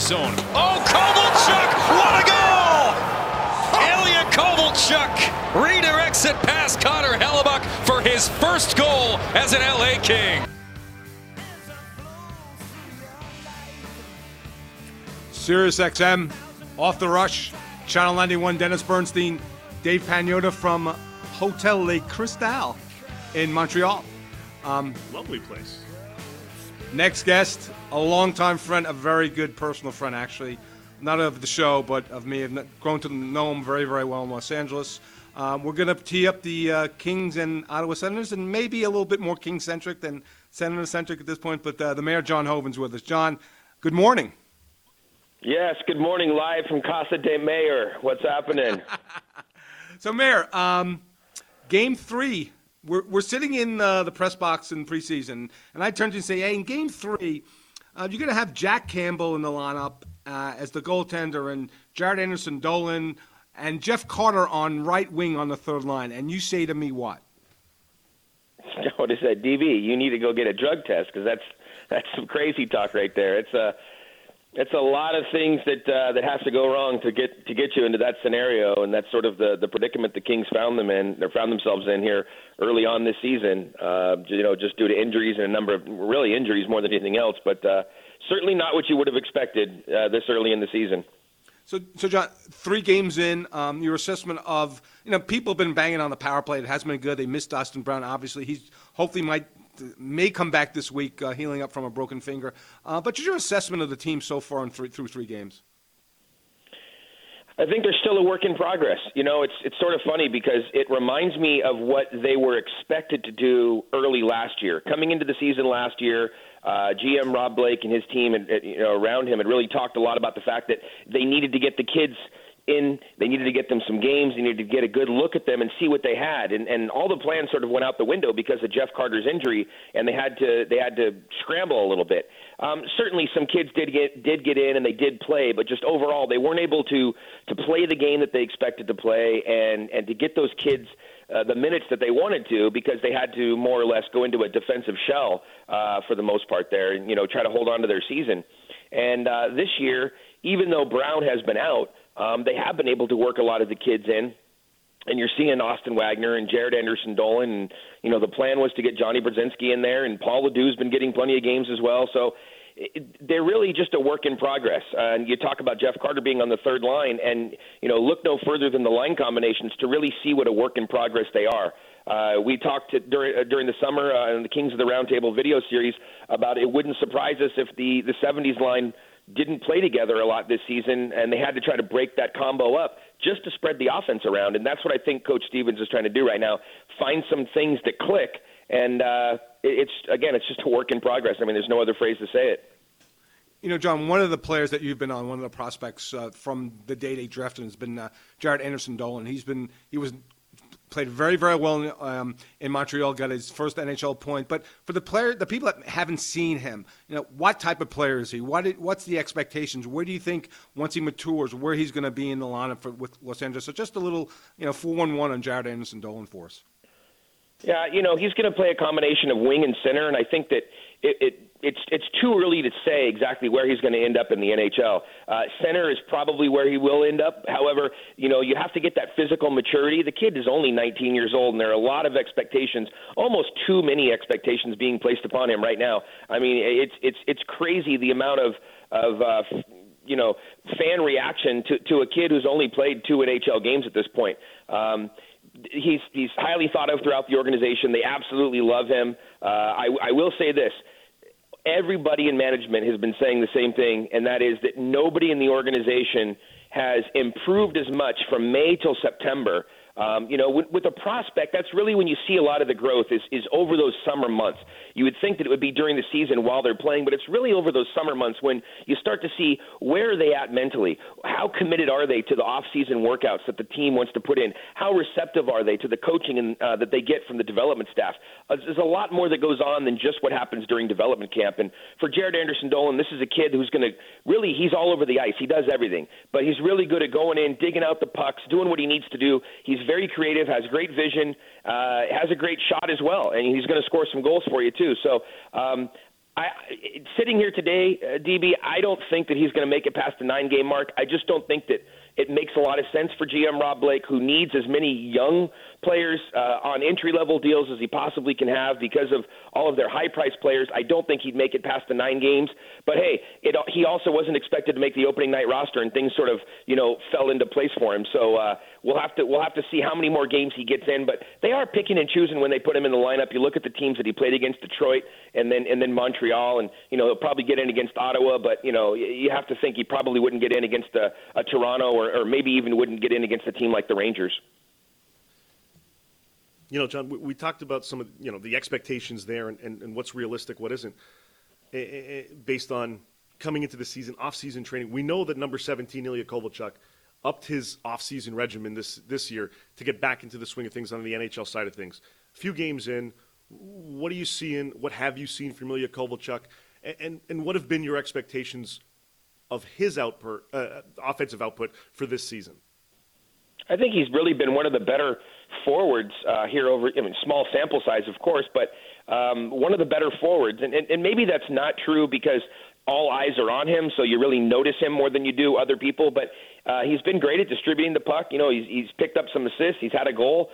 zone. Oh, Kovalchuk! What a goal! Ilya Kovalchuk redirects it past Connor Hellebuyck for his first goal as an LA King. Sirius XM, Off the Rush, Channel 91, Dennis Bernstein, Dave Pagnotta from Hotel Le Cristal in Montreal. Lovely place. Next guest, a longtime friend, a very good personal friend, actually. Not of the show, but of me. I've grown to know him very, very well in Los Angeles. We're going to tee up the Kings and Ottawa Senators, and maybe a little bit more King-centric than Senator-centric at this point, but the Mayor, John Hoven's with us. John, good morning. Yes, good morning, live from Casa de Mayor. What's happening? So, Mayor, Game 3, we're sitting in the press box in preseason, and I turn to you and say, hey, in Game 3, you're going to have Jack Campbell in the lineup as the goaltender, and Jared Anderson-Dolan, and Jeff Carter on right wing on the third line. And you say to me what? What is that, DB? You need to go get a drug test, because that's some crazy talk right there. It's a lot of things that has to go wrong to get you into that scenario, and that's sort of the predicament the Kings found themselves in here early on this season. Just due to injuries and a number of really injuries more than anything else, but certainly not what you would have expected this early in the season. So John, 3 games in, your assessment of people have been banging on the power play. It hasn't been good. They missed Dustin Brown. Obviously, he's hopefully may come back this week, healing up from a broken finger. But just your assessment of the team so far through 3 games. I think they're still a work in progress. It's sort of funny because it reminds me of what they were expected to do early last year. Coming into the season last year, GM Rob Blake and his team and around him had really talked a lot about the fact that they needed to get the kids in, they needed to get them some games, they needed to get a good look at them and see what they had, and all the plans sort of went out the window because of Jeff Carter's injury, and they had to scramble a little bit. Certainly some kids did get in and they did play, but just overall they weren't able to play the game that they expected to play and to get those kids the minutes that they wanted to, because they had to more or less go into a defensive shell for the most part there and try to hold on to their season. And this year, even though Brown has been out, they have been able to work a lot of the kids in, and you're seeing Austin Wagner and Jared Anderson-Dolan, and the plan was to get Johnny Brodzinski in there, and Paul LeDoux's been getting plenty of games as well. So they're really just a work in progress. And you talk about Jeff Carter being on the third line, and look no further than the line combinations to really see what a work in progress they are. We talked during the summer in the Kings of the Roundtable video series about it wouldn't surprise us if the 70s line didn't play together a lot this season, and they had to try to break that combo up just to spread the offense around. And that's what I think Coach Stevens is trying to do right now, find some things that click. And it's just a work in progress. I mean, there's no other phrase to say it. John, one of the players that you've been on, one of the prospects from the day they drafted has been Jared Anderson-Dolan. He played very, very well in Montreal, got his first NHL point. But for the people that haven't seen him, what type of player is he? What's the expectations? Where do you think once he matures, where he's going to be in the lineup with Los Angeles? So just a little, 4-1-1 on Jared Anderson-Dolan for us. Yeah, he's going to play a combination of wing and center, and I think that it's too early to say exactly where he's going to end up in the NHL. Center is probably where he will end up. However, you have to get that physical maturity. The kid is only 19 years old, and there are a lot of expectations, almost too many expectations being placed upon him right now. I mean, it's crazy the amount of fan reaction to a kid who's only played 2 NHL games at this point. He's highly thought of throughout the organization. They absolutely love him. I will say this. Everybody in management has been saying the same thing, and that is that nobody in the organization has improved as much from May till September. With a prospect, that's really when you see a lot of the growth is over those summer months. You would think that it would be during the season while they're playing, but it's really over those summer months when you start to see where are they at mentally? How committed are they to the off-season workouts that the team wants to put in? How receptive are they to the coaching that they get from the development staff? There's a lot more that goes on than just what happens during development camp. And for Jared Anderson-Dolan, this is a kid who's going to really, he's all over the ice. He does everything, but he's really good at going in, digging out the pucks, doing what he needs to do. He's very creative, has great vision, has a great shot as well, and he's going to score some goals for you too. So Sitting here today, DB, I don't think that he's going to make it past the 9-game mark. I just don't think that it makes a lot of sense for GM Rob Blake, who needs as many young players on entry-level deals as he possibly can have because of all of their high-priced players. I don't think he'd make it past the 9 games. But, hey, he also wasn't expected to make the opening night roster, and things sort of, fell into place for him. So we'll have to see how many more games he gets in. But they are picking and choosing when they put him in the lineup. You look at the teams that he played against, Detroit and then Montreal, and, he'll probably get in against Ottawa. But, you have to think he probably wouldn't get in against a Toronto or maybe even wouldn't get in against a team like the Rangers. John, we talked about some of the expectations there and what's realistic, what isn't, based on coming into the season, off-season training. We know that number 17, Ilya Kovalchuk, upped his off-season regimen this year to get back into the swing of things on the NHL side of things. A few games in, what are you seeing? What have you seen from Ilya Kovalchuk? And what have been your expectations of his offensive output for this season? I think he's really been one of the better forwards here small sample size, of course, but one of the better forwards. And maybe that's not true because all eyes are on him, so you really notice him more than you do other people. But he's been great at distributing the puck. He's picked up some assists. He's had a goal.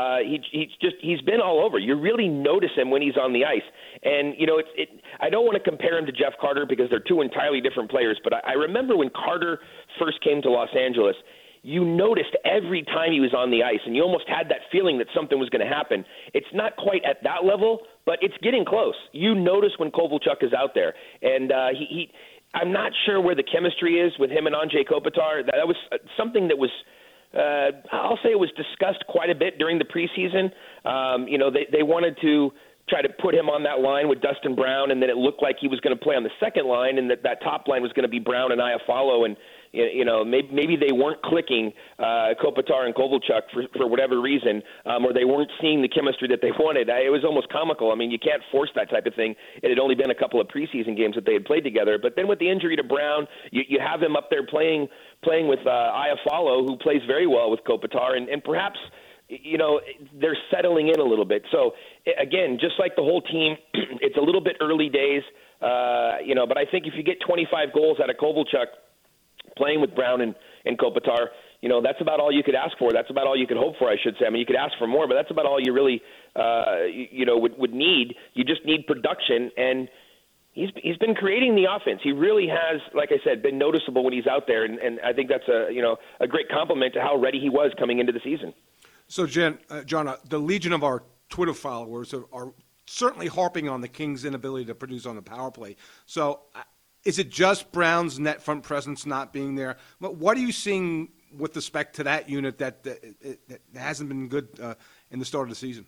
He's been all over. You really notice him when he's on the ice. And I don't want to compare him to Jeff Carter because they're two entirely different players. But I remember when Carter first came to Los Angeles, you noticed every time he was on the ice, and you almost had that feeling that something was going to happen. It's not quite at that level, but it's getting close. You notice when Kovalchuk is out there, and I'm not sure where the chemistry is with him and Anze Kopitar. That was something that was I'll say it was discussed quite a bit during the preseason. They wanted to try to put him on that line with Dustin Brown, and then it looked like he was going to play on the second line, and that top line was going to be Brown and Iafallo, and maybe they weren't clicking Kopitar and Kovalchuk for whatever reason, or they weren't seeing the chemistry that they wanted. It was almost comical. I mean, you can't force that type of thing. It had only been a couple of preseason games that they had played together. But then with the injury to Brown, you have him up there playing with Iafallo, who plays very well with Kopitar, and perhaps they're settling in a little bit. So, again, just like the whole team, it's a little bit early days, but I think if you get 25 goals out of Kovalchuk playing with Brown and Kopitar, that's about all you could ask for. That's about all you could hope for, I should say. I mean, you could ask for more, but that's about all you really, would need. You just need production, and he's been creating the offense. He really has, like I said, been noticeable when he's out there, and I think that's a great compliment to how ready he was coming into the season. So, John, the legion of our Twitter followers are certainly harping on the Kings' inability to produce on the power play. So, is it just Brown's net front presence not being there? What are you seeing with respect to that unit that hasn't been good in the start of the season?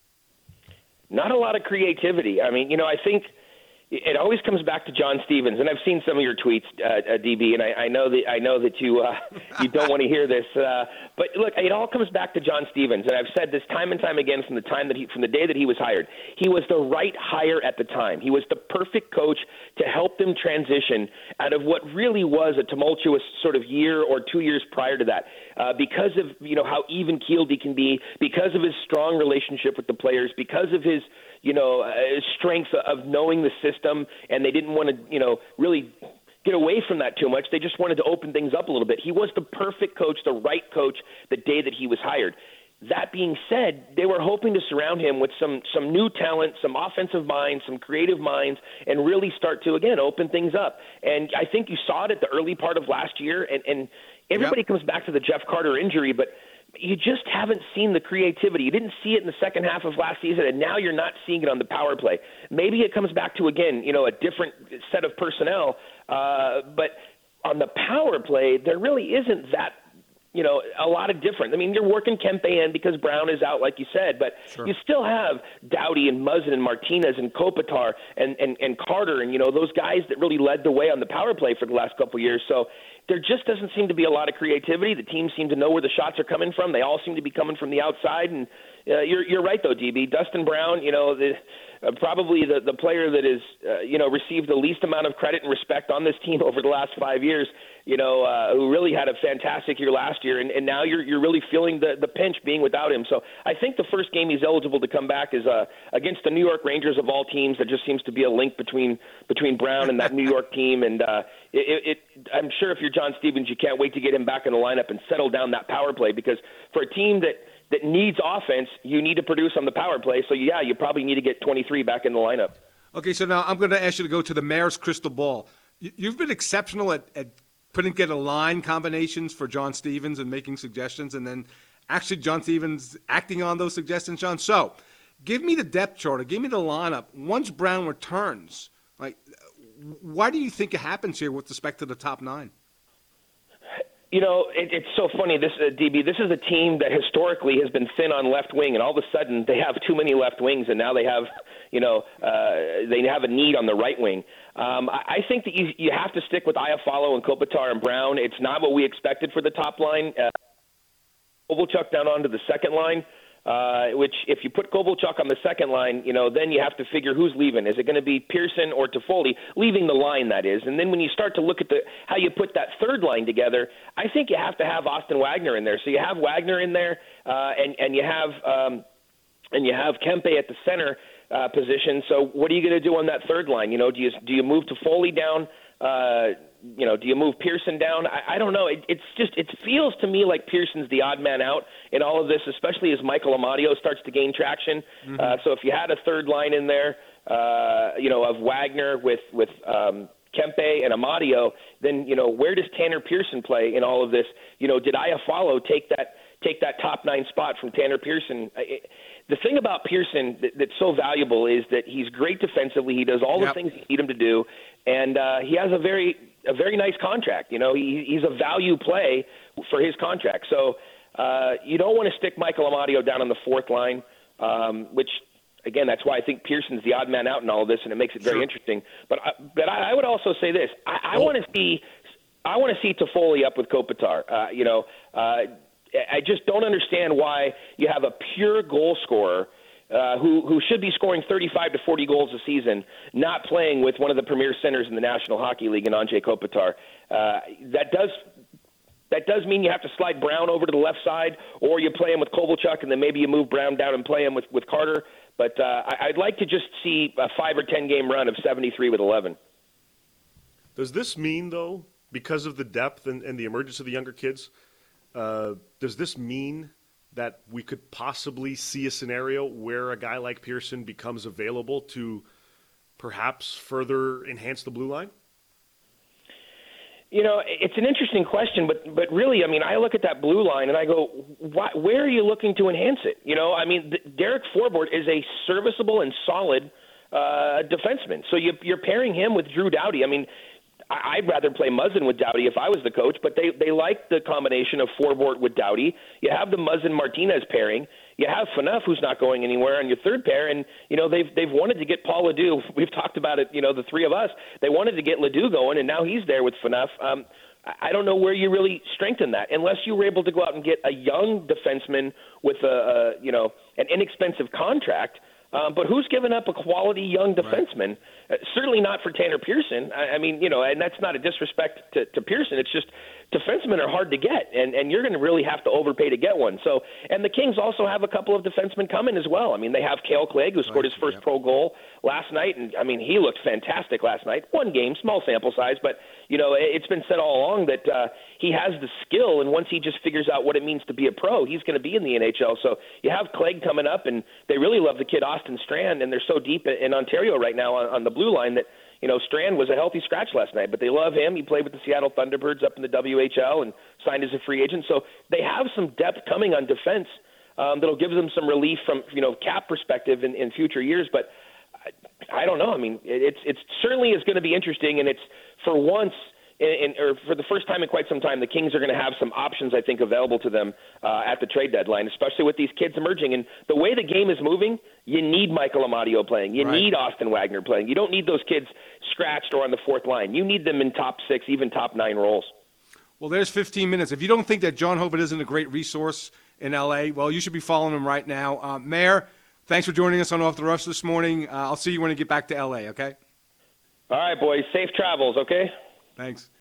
Not a lot of creativity. I mean, I think it always comes back to John Stevens, and I've seen some of your tweets, DB, and I know that you you don't want to hear this, but look, it all comes back to John Stevens, and I've said this time and time again from the day that he was hired. He was the right hire at the time. He was the perfect coach to help them transition out of what really was a tumultuous sort of year or 2 years prior to that, because of how even-keeled he can be, because of his strong relationship with the players, because of his strength of knowing the system, and they didn't want to, really get away from that too much. They just wanted to open things up a little bit. He was the perfect coach, the right coach, the day that he was hired. That being said, they were hoping to surround him with some new talent, some offensive minds, some creative minds, and really start to, again, open things up. And I think you saw it at the early part of last year, and everybody comes back to the Jeff Carter injury, but you just haven't seen the creativity. You didn't see it in the second half of last season, and now you're not seeing it on the power play. Maybe it comes back to, again, a different set of personnel, but on the power play, there really isn't that, a lot of difference. I mean, you're working Kempe in because Brown is out, like you said, but sure, you still have Doughty and Muzzin and Martinez and Kopitar and Carter and, those guys that really led the way on the power play for the last couple of years. So there just doesn't seem to be a lot of creativity. The teams seem to know where the shots are coming from. They all seem to be coming from the outside. And you're right, though, DB. Dustin Brown, probably the player that is, received the least amount of credit and respect on this team over the last 5 years, who really had a fantastic year last year. And now you're really feeling the pinch being without him. So I think the first game he's eligible to come back is against the New York Rangers of all teams. There just seems to be a link between Brown and that New York team. And I'm sure if you're John Stevens, you can't wait to get him back in the lineup and settle down that power play, because for a team that needs offense, you need to produce on the power play. So, yeah, you probably need to get 23 back in the lineup. Okay, so now I'm going to ask you to go to the Mayor's crystal ball. You've been exceptional at putting together line combinations for John Stevens and making suggestions, and then actually John Stevens acting on those suggestions, John. So give me the depth chart or give me the lineup. Once Brown returns, why do you think it happens here with respect to the top nine? It's so funny, DB. This is a team that historically has been thin on left wing, and all of a sudden they have too many left wings, and now they have, they have a need on the right wing. I think that you have to stick with Iafallo and Kopitar and Brown. It's not what we expected for the top line. Kovalchuk down onto the second line. Which if you put Kovalchuk on the second line, then you have to figure who's leaving. Is it going to be Pearson or Toffoli? Leaving the line, that is. And then when you start to look at how you put that third line together, I think you have to have Austin Wagner in there. So you have Wagner in there, and you have Kempe at the center position. So what are you going to do on that third line? Do you move Toffoli down? Do you move Pearson down? I don't know. It feels to me like Pearson's the odd man out in all of this, especially as Michael Amadio starts to gain traction. Mm-hmm. So if you had a third line in there, of Wagner with Kempe and Amadio, then where does Tanner Pearson play in all of this? Did Iafallo take that top nine spot from Tanner Pearson? The thing about Pearson that's so valuable is that he's great defensively. He does all the things you need him to do, and he has a very nice contract. He's a value play for his contract. So you don't want to stick Michael Amadio down on the fourth line, which, again, that's why I think Pearson's the odd man out in all of this, and it makes it very interesting. But I would also say this: I want to see Toffoli up with Kopitar. I just don't understand why you have a pure goal scorer who should be scoring 35 to 40 goals a season, not playing with one of the premier centers in the National Hockey League, in Andrei Kopitar. That does mean you have to slide Brown over to the left side, or you play him with Kovalchuk, and then maybe you move Brown down and play him with Carter. But I'd like to just see a 5 or 10 game run of 73 with 11. Does this mean, though, because of the depth and the emergence of the younger kids, does this mean that we could possibly see a scenario where a guy like Pearson becomes available to perhaps further enhance the blue line? It's an interesting question, but really, I look at that blue line and I go, where are you looking to enhance it? Derek Forbort is a serviceable and solid defenseman. So you're pairing him with Drew Doughty. I'd rather play Muzzin with Doughty if I was the coach, but they like the combination of Forbort with Doughty. You have the Muzzin-Martinez pairing. You have Phaneuf, who's not going anywhere, on your third pair, and they've wanted to get Paul Ledoux. We've talked about it, the three of us. They wanted to get Ledoux going, and now he's there with Phaneuf. I don't know where you really strengthen that, unless you were able to go out and get a young defenseman with an inexpensive contract. But who's given up a quality young defenseman? Right. Certainly not for Tanner Pearson. And that's not a disrespect to Pearson. It's just defensemen are hard to get, and you're going to really have to overpay to get one. So, and the Kings also have a couple of defensemen coming as well. They have Cale Clegg, who scored his first pro goal last night, and he looked fantastic last night. One game, small sample size, but it's been said all along that he has the skill, and once he just figures out what it means to be a pro, he's going to be in the NHL. So you have Clegg coming up, and they really love the kid Austin Strand, and they're so deep in Ontario right now on the blue line that Strand was a healthy scratch last night, but they love him. He played with the Seattle Thunderbirds up in the WHL and signed as a free agent. So they have some depth coming on defense that'll give them some relief from cap perspective in future years. But I don't know. It's certainly is going to be interesting, and it's for once. Or for the first time in quite some time, the Kings are going to have some options, I think, available to them at the trade deadline, especially with these kids emerging. And the way the game is moving, you need Michael Amadio playing. You need Austin Wagner playing. You don't need those kids scratched or on the fourth line. You need them in top 6, even top 9 roles. Well, there's 15 minutes. If you don't think that John Hobart isn't a great resource in L.A., well, you should be following him right now. Mayor, thanks for joining us on Off the Rush this morning. I'll see you when you get back to L.A., okay? All right, boys. Safe travels, okay? Thanks.